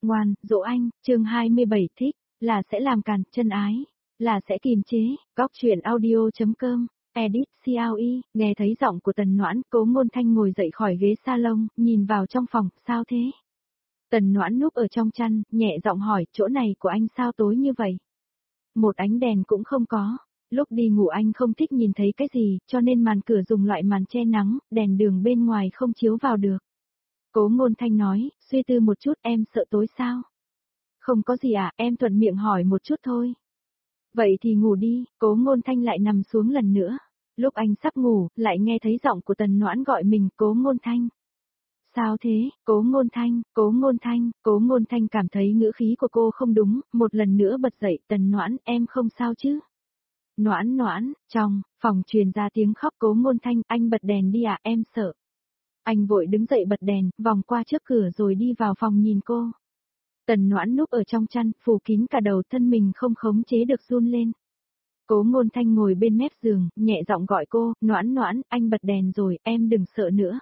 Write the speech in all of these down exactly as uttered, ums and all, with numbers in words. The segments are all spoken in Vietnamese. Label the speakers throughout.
Speaker 1: Ngoan, dỗ anh, chương hai mươi bảy thích, là sẽ làm càn, chân ái, là sẽ kiềm chế, góc truyện audio.com, edit xê lờ e, nghe thấy giọng của Tần Noãn, Cố Ngôn Thanh ngồi dậy khỏi ghế salon, nhìn vào trong phòng, sao thế? Tần Noãn núp ở trong chăn, nhẹ giọng hỏi, chỗ này của anh sao tối như vậy? Một ánh đèn cũng không có. Lúc đi ngủ anh không thích nhìn thấy cái gì, cho nên màn cửa dùng loại màn che nắng, đèn đường bên ngoài không chiếu vào được. Cố Ngôn Thanh nói, suy tư một chút, em sợ tối sao? Không có gì à, em thuận miệng hỏi một chút thôi. Vậy thì ngủ đi, Cố Ngôn Thanh lại nằm xuống lần nữa. Lúc anh sắp ngủ, lại nghe thấy giọng của Tần Noãn gọi mình, Cố Ngôn Thanh. Sao thế, Cố Ngôn Thanh, Cố Ngôn Thanh, Cố Ngôn Thanh cảm thấy ngữ khí của cô không đúng, một lần nữa bật dậy, Tần Noãn, em không sao chứ? Noãn Noãn, trong phòng truyền ra tiếng khóc. Cố Ngôn Thanh, anh bật đèn đi à, em sợ. Anh vội đứng dậy bật đèn, vòng qua trước cửa rồi đi vào phòng nhìn cô. Tần Noãn núp ở trong chăn, phủ kín cả đầu, thân mình không khống chế được run lên. Cố Ngôn Thanh ngồi bên mép giường, nhẹ giọng gọi cô, Noãn Noãn, anh bật đèn rồi, em đừng sợ nữa.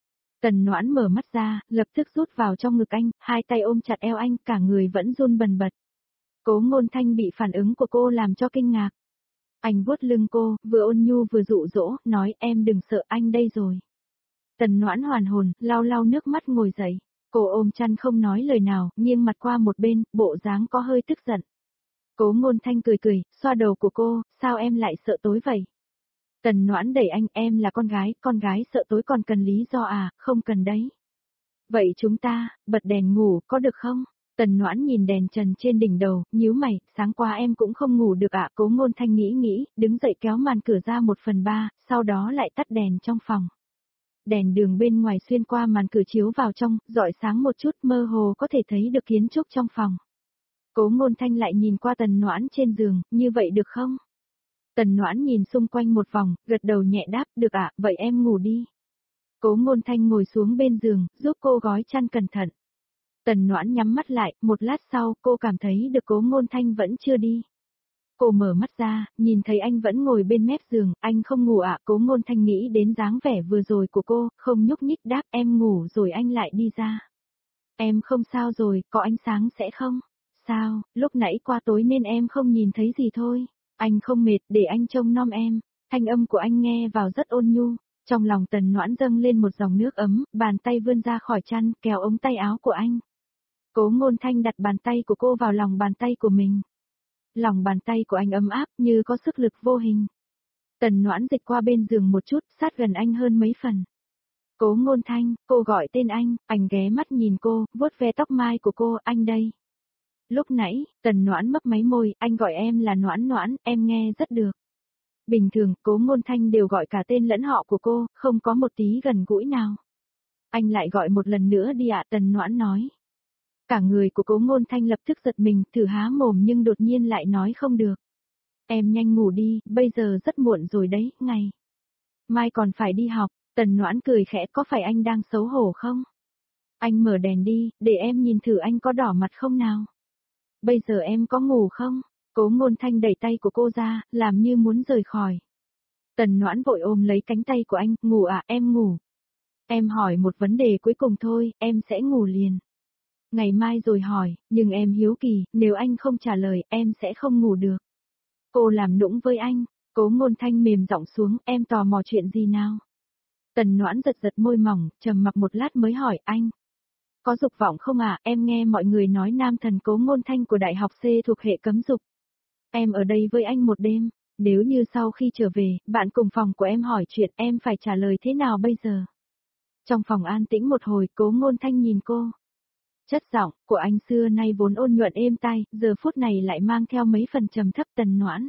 Speaker 1: Tần Noãn mở mắt ra, lập tức rút vào trong ngực anh, hai tay ôm chặt eo anh, cả người vẫn run bần bật. Cố Ngôn Thanh bị phản ứng của cô làm cho kinh ngạc. Anh vuốt lưng cô, vừa ôn nhu vừa dụ dỗ, nói em đừng sợ, anh đây rồi. Tần Noãn hoàn hồn, lau lau nước mắt ngồi dậy. Cô ôm chăn không nói lời nào, nghiêng mặt qua một bên, bộ dáng có hơi tức giận. Cố Ngôn Thanh cười cười, xoa đầu của cô, sao em lại sợ tối vậy? Tần Noãn đẩy anh, em là con gái, con gái sợ tối còn cần lý do à, không cần đấy. Vậy chúng ta, bật đèn ngủ, có được không? Tần Noãn nhìn đèn trần trên đỉnh đầu, nhíu mày, sáng qua em cũng không ngủ được ạ. Cố Ngôn Thanh nghĩ nghĩ, đứng dậy kéo màn cửa ra một phần ba, sau đó lại tắt đèn trong phòng. Đèn đường bên ngoài xuyên qua màn cửa chiếu vào trong, rọi sáng một chút, mơ hồ có thể thấy được kiến trúc trong phòng. Cố Ngôn Thanh lại nhìn qua Tần Noãn trên giường, như vậy được không? Tần Noãn nhìn xung quanh một vòng, gật đầu nhẹ đáp, được ạ, vậy em ngủ đi. Cố Ngôn Thanh ngồi xuống bên giường, giúp cô gói chăn cẩn thận. Tần Noãn nhắm mắt lại, một lát sau, cô cảm thấy được Cố Ngôn Thanh vẫn chưa đi. Cô mở mắt ra, nhìn thấy anh vẫn ngồi bên mép giường, anh không ngủ ạ. Cố Ngôn Thanh nghĩ đến dáng vẻ vừa rồi của cô, không nhúc nhích đáp, em ngủ rồi anh lại đi ra. Em không sao rồi, có ánh sáng sẽ không? Sao, lúc nãy qua tối nên em không nhìn thấy gì thôi. Anh không mệt, để anh trông nom em. Thanh âm của anh nghe vào rất ôn nhu. Trong lòng Tần Noãn dâng lên một dòng nước ấm, bàn tay vươn ra khỏi chăn, kéo ống tay áo của anh. Cố Ngôn Thanh đặt bàn tay của cô vào lòng bàn tay của mình. Lòng bàn tay của anh ấm áp như có sức lực vô hình. Tần Noãn dịch qua bên giường một chút, sát gần anh hơn mấy phần. Cố Ngôn Thanh, cô gọi tên anh, anh ghé mắt nhìn cô, vuốt ve tóc mai của cô, anh đây. Lúc nãy, Tần Noãn mấp máy môi, anh gọi em là Noãn Noãn, em nghe rất được. Bình thường, Cố Ngôn Thanh đều gọi cả tên lẫn họ của cô, không có một tí gần gũi nào. Anh lại gọi một lần nữa đi ạ, Tần Noãn nói. Cả người của Cố Ngôn Thanh lập tức giật mình, thử há mồm nhưng đột nhiên lại nói không được. Em nhanh ngủ đi, bây giờ rất muộn rồi đấy, ngày mai còn phải đi học. Tần Noãn cười khẽ, có phải anh đang xấu hổ không? Anh mở đèn đi, để em nhìn thử anh có đỏ mặt không nào. Bây giờ em có ngủ không? Cố Ngôn Thanh đẩy tay của cô ra, làm như muốn rời khỏi. Tần Noãn vội ôm lấy cánh tay của anh, ngủ à, em ngủ. Em hỏi một vấn đề cuối cùng thôi, em sẽ ngủ liền. Ngày mai rồi hỏi, nhưng em hiếu kỳ, nếu anh không trả lời, em sẽ không ngủ được. Cô làm nũng với anh. Cố Ngôn Thanh mềm giọng xuống, em tò mò chuyện gì nào? Tần Noãn giật giật môi mỏng, trầm mặc một lát mới hỏi anh. Có dục vọng không à, em nghe mọi người nói nam thần Cố Ngôn Thanh của Đại học C thuộc hệ cấm dục. Em ở đây với anh một đêm, nếu như sau khi trở về, bạn cùng phòng của em hỏi chuyện, em phải trả lời thế nào bây giờ? Trong phòng an tĩnh một hồi, Cố Ngôn Thanh nhìn cô. Chất giọng của anh xưa nay vốn ôn nhuận êm tai, giờ phút này lại mang theo mấy phần trầm thấp. Tần Noãn.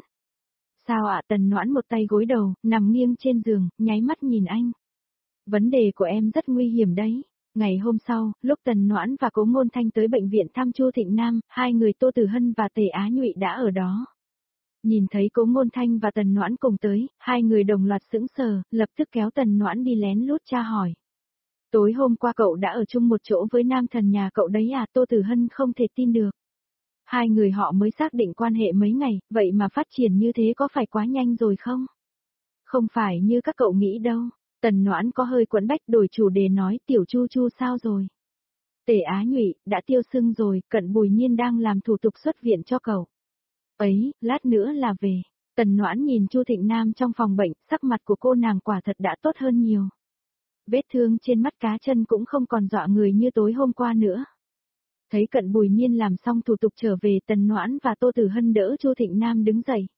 Speaker 1: Sao ạ? Tần Noãn một tay gối đầu, nằm nghiêng trên giường, nháy mắt nhìn anh. Vấn đề của em rất nguy hiểm đấy. Ngày hôm sau, lúc Tần Noãn và Cố Ngôn Thanh tới bệnh viện thăm Chu Thịnh Nam, hai người Tô Tử Hân và Tề Á Nhụy đã ở đó. Nhìn thấy Cố Ngôn Thanh và Tần Noãn cùng tới, hai người đồng loạt sững sờ, lập tức kéo Tần Noãn đi lén lút tra hỏi. Tối hôm qua cậu đã ở chung một chỗ với nam thần nhà cậu đấy à? Tô Tử Hân không thể tin được. Hai người họ mới xác định quan hệ mấy ngày, vậy mà phát triển như thế có phải quá nhanh rồi không? Không phải như các cậu nghĩ đâu. Tần Noãn có hơi quẫn bách, đổi chủ đề nói, tiểu Chu Chu sao rồi? Tề Á Nhụy, đã tiêu sưng rồi, Cận Bùi Nhiên đang làm thủ tục xuất viện cho cậu. Ấy, lát nữa là về. Tần Noãn nhìn Chu Thịnh Nam trong phòng bệnh, sắc mặt của cô nàng quả thật đã tốt hơn nhiều. Vết thương trên mắt cá chân cũng không còn dọa người như tối hôm qua nữa. Thấy Cận Bùi Nhiên làm xong thủ tục trở về, Tần Noãn và Tô Tử Hân đỡ Chu Thịnh Nam đứng dậy.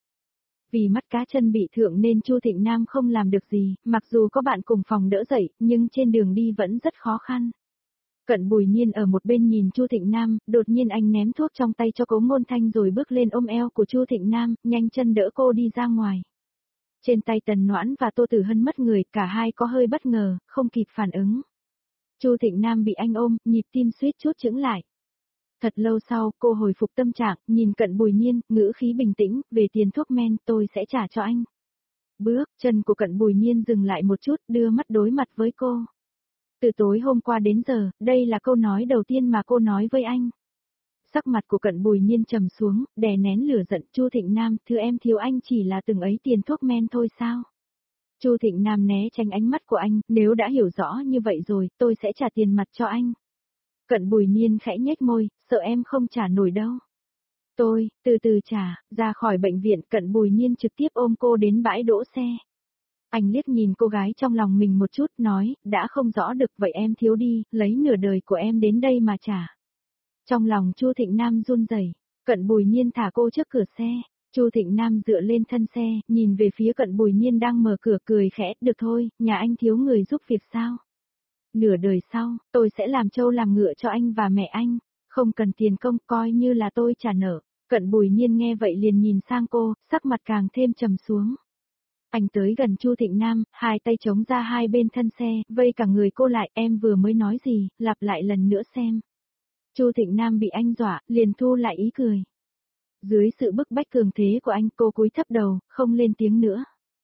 Speaker 1: Vì mắt cá chân bị thượng nên Chu Thịnh Nam không làm được gì, mặc dù có bạn cùng phòng đỡ dậy, nhưng trên đường đi vẫn rất khó khăn. Cận Bùi Nhiên ở một bên nhìn Chu Thịnh Nam, đột nhiên anh ném thuốc trong tay cho Cố Ngôn Thanh rồi bước lên ôm eo của Chu Thịnh Nam, nhanh chân đỡ cô đi ra ngoài. Trên tay Tần Noãn và Tô Tử Hân mất người, cả hai có hơi bất ngờ, không kịp phản ứng. Chu Thịnh Nam bị anh ôm, nhịp tim suýt chút chững lại. Thật lâu sau, cô hồi phục tâm trạng, nhìn Cận Bùi Nhiên, ngữ khí bình tĩnh, về tiền thuốc men tôi sẽ trả cho anh. Bước chân của Cận Bùi Nhiên dừng lại một chút, đưa mắt đối mặt với cô. Từ tối hôm qua đến giờ, đây là câu nói đầu tiên mà cô nói với anh. Sắc mặt của Cận Bùi Nhiên trầm xuống, đè nén lửa giận. Chu Thịnh Nam, thưa em thiếu anh chỉ là từng ấy tiền thuốc men thôi sao? Chu Thịnh Nam né tránh ánh mắt của anh, nếu đã hiểu rõ như vậy rồi, tôi sẽ trả tiền mặt cho anh. Cận Bùi Nhiên khẽ nhếch môi, sợ em không trả nổi đâu. Tôi, từ từ trả, ra khỏi bệnh viện. Cận Bùi Nhiên trực tiếp ôm cô đến bãi đỗ xe. Anh liếc nhìn cô gái trong lòng mình một chút, nói, đã không rõ được vậy em thiếu đi, lấy nửa đời của em đến đây mà trả. Trong lòng Chu Thịnh Nam run rẩy. Cận Bùi Nhiên thả cô trước cửa xe. Chu Thịnh Nam dựa lên thân xe, nhìn về phía Cận Bùi Nhiên đang mở cửa, cười khẽ, được thôi, nhà anh thiếu người giúp việc sao? Nửa đời sau, tôi sẽ làm trâu làm ngựa cho anh và mẹ anh, không cần tiền công, coi như là tôi trả nợ. Cận Bùi Nhiên nghe vậy liền nhìn sang cô, sắc mặt càng thêm trầm xuống. Anh tới gần Chu Thịnh Nam, hai tay chống ra hai bên thân xe, vây cả người cô lại, em vừa mới nói gì, lặp lại lần nữa xem. Chu Thịnh Nam bị anh dọa, liền thu lại ý cười. Dưới sự bức bách cường thế của anh, cô cúi thấp đầu, không lên tiếng nữa.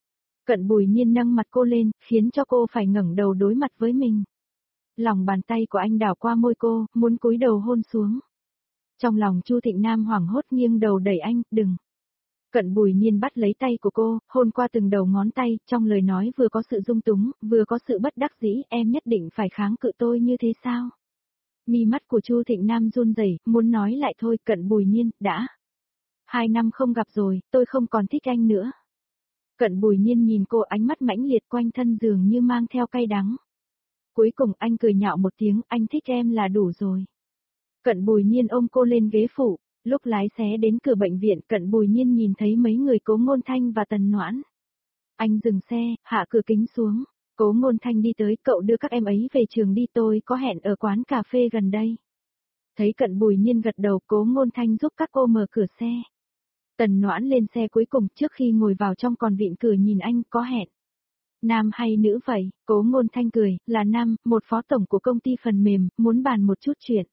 Speaker 1: Cận Bùi Nhiên nâng mặt cô lên, khiến cho cô phải ngẩng đầu đối mặt với mình. Lòng bàn tay của anh đảo qua môi cô, muốn cúi đầu hôn xuống. Trong lòng Chu Thịnh Nam hoảng hốt nghiêng đầu đẩy anh, đừng. Cận Bùi Nhiên bắt lấy tay của cô, hôn qua từng đầu ngón tay, trong lời nói vừa có sự dung túng, vừa có sự bất đắc dĩ, em nhất định phải kháng cự tôi như thế sao? Mi mắt của Chu Thịnh Nam run rẩy, muốn nói lại thôi. Cận Bùi Nhiên, đã. Hai năm không gặp rồi, tôi không còn thích anh nữa. Cận Bùi Nhiên nhìn cô, ánh mắt mãnh liệt, quanh thân dường như mang theo cay đắng. Cuối cùng anh cười nhạo một tiếng, anh thích em là đủ rồi. Cận Bùi Nhiên ôm cô lên ghế phụ, lúc lái xe đến cửa bệnh viện, Cận Bùi Nhiên nhìn thấy mấy người Cố Ngôn Thanh và Tần Noãn. Anh dừng xe, hạ cửa kính xuống. Cố Ngôn Thanh đi tới, cậu đưa các em ấy về trường đi, tôi có hẹn ở quán cà phê gần đây. Thấy Cận Bùi Nhiên gật đầu, Cố Ngôn Thanh giúp các cô mở cửa xe. Tần Noãn lên xe cuối cùng, trước khi ngồi vào trong còn vịn cửa nhìn anh, có hẹn. Nam hay nữ vậy? Cố Ngôn Thanh cười, là nam, một phó tổng của công ty phần mềm, muốn bàn một chút chuyện.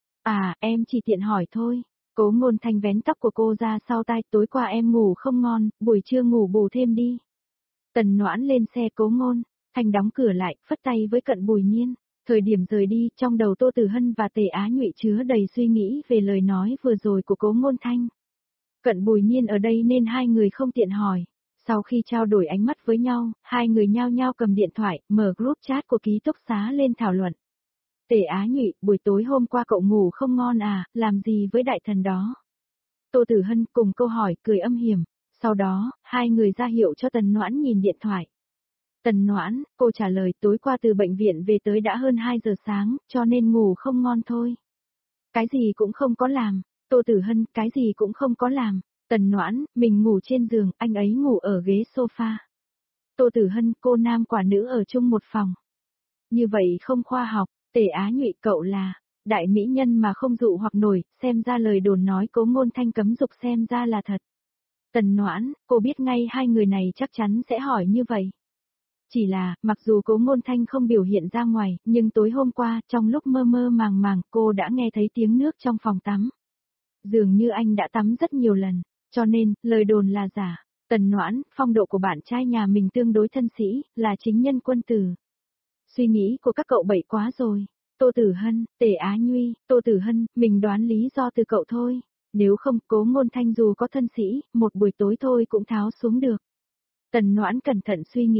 Speaker 1: À, em chỉ tiện hỏi thôi. Cố Ngôn Thanh vén tóc của cô ra sau tai, tối qua em ngủ không ngon, buổi trưa ngủ bù thêm đi. Tần Noãn lên xe. Cố Ngôn Thanh đóng cửa lại, phất tay với Cận Bùi Nhiên. Thời điểm rời đi, trong đầu Tô Tử Hân và Tề Á Nhụy chứa đầy suy nghĩ về lời nói vừa rồi của Cố Ngôn Thanh. Cận Bùi Nhiên ở đây nên hai người không tiện hỏi. Sau khi trao đổi ánh mắt với nhau, hai người nhao nhao cầm điện thoại, mở group chat của ký túc xá lên thảo luận. Tề Á Nhụy, buổi tối hôm qua cậu ngủ không ngon à, làm gì với đại thần đó? Tô Tử Hân cùng câu hỏi, cười âm hiểm. Sau đó, hai người ra hiệu cho Tần Noãn nhìn điện thoại. Tần Noãn, cô trả lời, tối qua từ bệnh viện về tới đã hơn hai giờ sáng, cho nên ngủ không ngon thôi. Cái gì cũng không có làm. Tô Tử Hân, cái gì cũng không có làm. Tần Noãn, mình ngủ trên giường, anh ấy ngủ ở ghế sofa. Tô Tử Hân, cô nam quả nữ ở chung một phòng. Như vậy không khoa học. Tề Á Nhụy, cậu là đại mỹ nhân mà không dụ hoặc nổi, xem ra lời đồn nói Cố Ngôn Thanh cấm dục xem ra là thật. Tần Noãn, cô biết ngay hai người này chắc chắn sẽ hỏi như vậy. Chỉ là, mặc dù Cố Ngôn Thanh không biểu hiện ra ngoài, nhưng tối hôm qua, trong lúc mơ mơ màng màng, cô đã nghe thấy tiếng nước trong phòng tắm. Dường như anh đã tắm rất nhiều lần, cho nên, lời đồn là giả. Tần Noãn, phong độ của bạn trai nhà mình tương đối thân sĩ, là chính nhân quân tử. Suy nghĩ của các cậu bậy quá rồi. Tô Tử Hân, Tề Á Nhụy, Tô Tử Hân, mình đoán lý do từ cậu thôi. Nếu không, Cố Ngôn Thanh dù có thân sĩ, một buổi tối thôi cũng tháo xuống được. Tần Noãn cẩn thận suy nghĩ.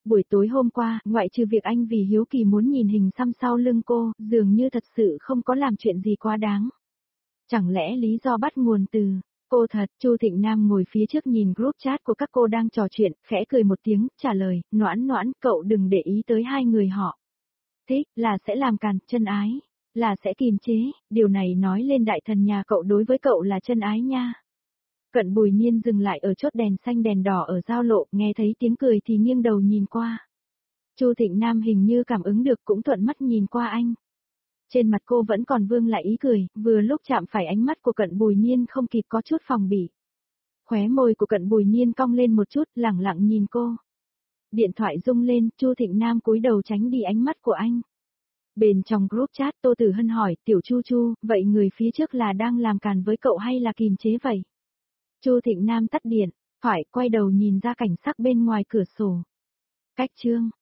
Speaker 1: Buổi tối hôm qua, ngoại trừ việc anh vì hiếu kỳ muốn nhìn hình xăm sau lưng cô, dường như thật sự không có làm chuyện gì quá đáng. Chẳng lẽ lý do bắt nguồn từ cô thật? Chu Thịnh Nam ngồi phía trước nhìn group chat của các cô đang trò chuyện, khẽ cười một tiếng, trả lời, Noãn Noãn, cậu đừng để ý tới hai người họ. Thích, là sẽ làm càn, chân ái, là sẽ kìm chế, điều này nói lên đại thần nhà cậu đối với cậu là chân ái nha. Cận Bùi Niên dừng lại ở chốt đèn xanh đèn đỏ ở giao lộ, nghe thấy tiếng cười thì nghiêng đầu nhìn qua. Chu Thịnh Nam hình như cảm ứng được cũng thuận mắt nhìn qua anh. Trên mặt cô vẫn còn vương lại ý cười, vừa lúc chạm phải ánh mắt của Cận Bùi Niên không kịp có chút phòng bị. Khóe môi của Cận Bùi Niên cong lên một chút, lẳng lặng nhìn cô. Điện thoại rung lên, Chu Thịnh Nam cúi đầu tránh đi ánh mắt của anh. Bên trong group chat Tô Tử Hân hỏi, Tiểu Chu Chu, vậy người phía trước là đang làm càn với cậu hay là kìm chế vậy? Chu Thịnh Nam tắt điện, phải quay đầu nhìn ra cảnh sắc bên ngoài cửa sổ. Cách chương